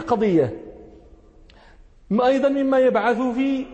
القضية أيضا مما يبعث في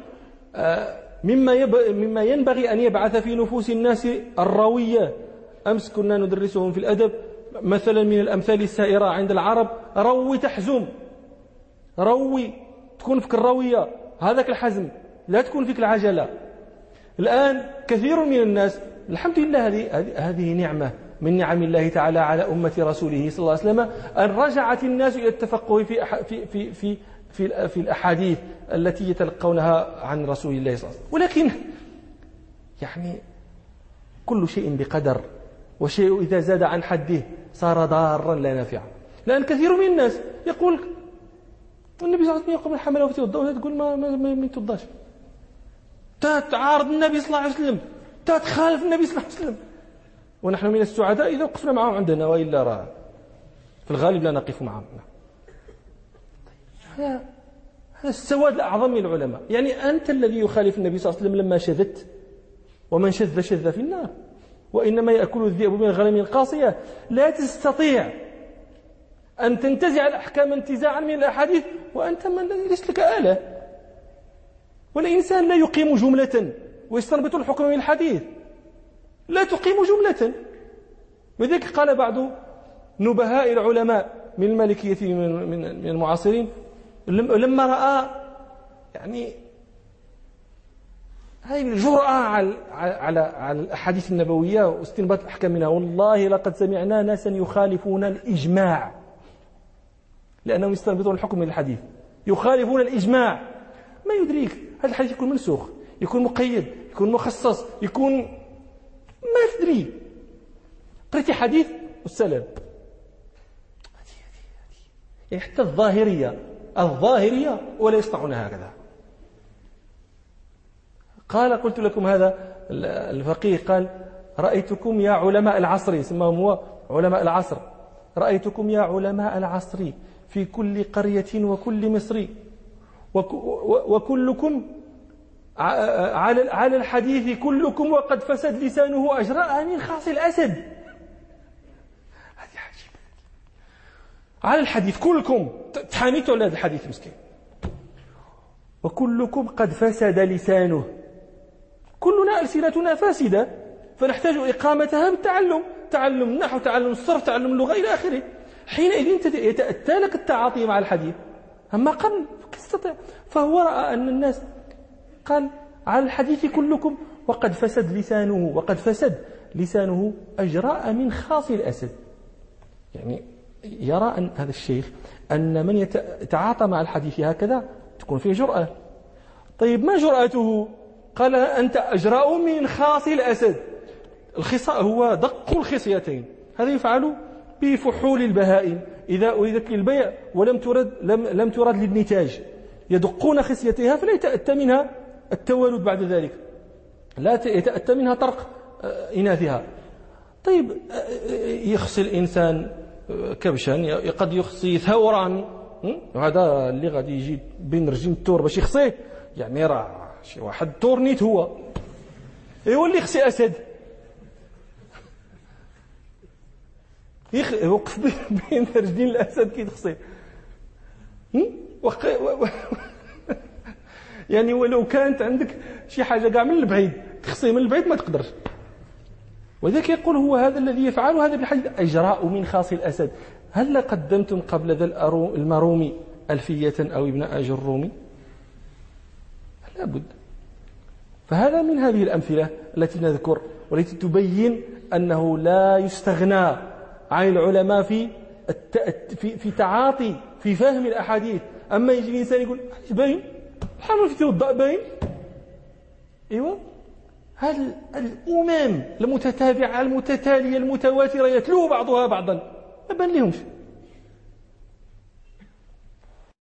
مما ينبغي أن يبعث في نفوس الناس الروية. أمس كنا ندرسهم في الأدب مثلا من الأمثال السائرة عند العرب: روي تحزم، روي تكون فيك الروية، هذاك الحزم، لا تكون فيك العجلة. الآن كثير من الناس، الحمد لله هذه نعمة من نعم الله تعالى على أمة رسوله صلى الله عليه وسلم، أن رجعت الناس إلى التفقه في الأحاديث التي يتلقونها عن رسول الله صلى الله عليه وسلم. ولكن يعني كل شيء بقدر، وشيء إذا زاد عن حده صار ضارا لا نافعا. لأن كثير من الناس يقول النبي صلى الله عليه وسلم يقول الحمل وتوضأ، ولا تقول ما يتوضاش، تعارض النبي صلى الله عليه وسلم، تخالف النبي صلى الله عليه وسلم. ونحن من السعداء إذا وقفنا معهم عندنا، وإلا راه في الغالب لا نقف معهم. هذا السواد الأعظم من العلماء. يعني أنت الذي يخالف النبي صلى الله عليه وسلم لما شذت، ومن شذ شذ في النار، وإنما يأكل الذئب من الغنم القاصية. لا تستطيع أن تنتزع الأحكام انتزاعا من الأحاديث وأنت من ليس لك آلة. والإنسان لا يقيم جملة ويستنبط الحكم من الحديث، لا تقيم جملة. وذلك قال بعض نبهاء العلماء من المالكية من المعاصرين لما رأى يعني هذه الجرأة على الأحاديث النبوية واستنباط الأحكام منها: والله لقد سمعنا ناسا يخالفون الإجماع، لأنهم يستنبطون الحكم من الحديث، يخالفون الإجماع. ما يدريك هذا الحديث يكون منسوخ، يكون مقيد، يكون مخصص، يكون ما تدري. قرأتي حديث والسلام. يعني حتى الظاهرية ولا يصنعون هكذا. قلت لكم هذا الفقيه قال: رأيتكم يا علماء العصر، يسمىهم هو علماء العصر، رأيتكم يا علماء العصر في كل قرية وكل مصر، وكلكم على الحديث كلكم، وقد فسد لسانه أجراء من خاص الأسد. هذه عجيبة. على الحديث كلكم تحانيتوا على هذا الحديث مسكين، وكلكم قد فسد لسانه. كلنا ألسنتنا فاسدة، فنحتاج إقامتها بالتعلم، تعلم النحو، تعلم الصرف، تعلم اللغة إلى آخره. حينئذ يتأتى لك التعاطي مع الحديث. أما قبل تستطيع. فهو رأى أن الناس قال: على الحديث كلكم وقد فسد لسانه أجراء من خاص الأسد. يعني يرى أن هذا الشيخ أن من يتعاطى مع الحديث هكذا تكون فيه جرأة. طيب ما جرأته؟ قال: أنت أجراء من خاص الأسد. الخصاء هو دق الخصيتين، هذا يفعل بفحول البهائم إذا أريدت للبيع ولم ترد للنتاج، يدقون خصيتها فلا يتأتى منها التولد بعد ذلك، لا يتأتى منها طرق إناثها. طيب يخصي الإنسان كبشا، قد يخصي ثورا، هذا اللي غادي يجي بين رجلين التور باش يخصيه، يعني راه شي واحد تورنيت هو اللي يخصي أسد، يوقف بين رجلين الأسد كي تخصيه. يعني ولو كانت عندك شي حاجة كاع من البعيد تخصيه من البعيد ما تقدرش. وذلك يقول هو هذا الذي يفعل هذا بالحديث أجراء من خاص الأسد. هل قدمتم قبل ذا المرومي ألفية أو ابن أجرومي؟ لا بد. فهذا من هذه الأمثلة التي نذكر والتي تبين أنه لا يستغنى عن العلماء في تعاطي في فهم الأحاديث. أما يجي الإنسان يقول باين الحمل في توضأ باين، أيوة، هل الأمم المتتابعة المتتالية المتواترة يتلو بعضها بعضا ما بان لهمش؟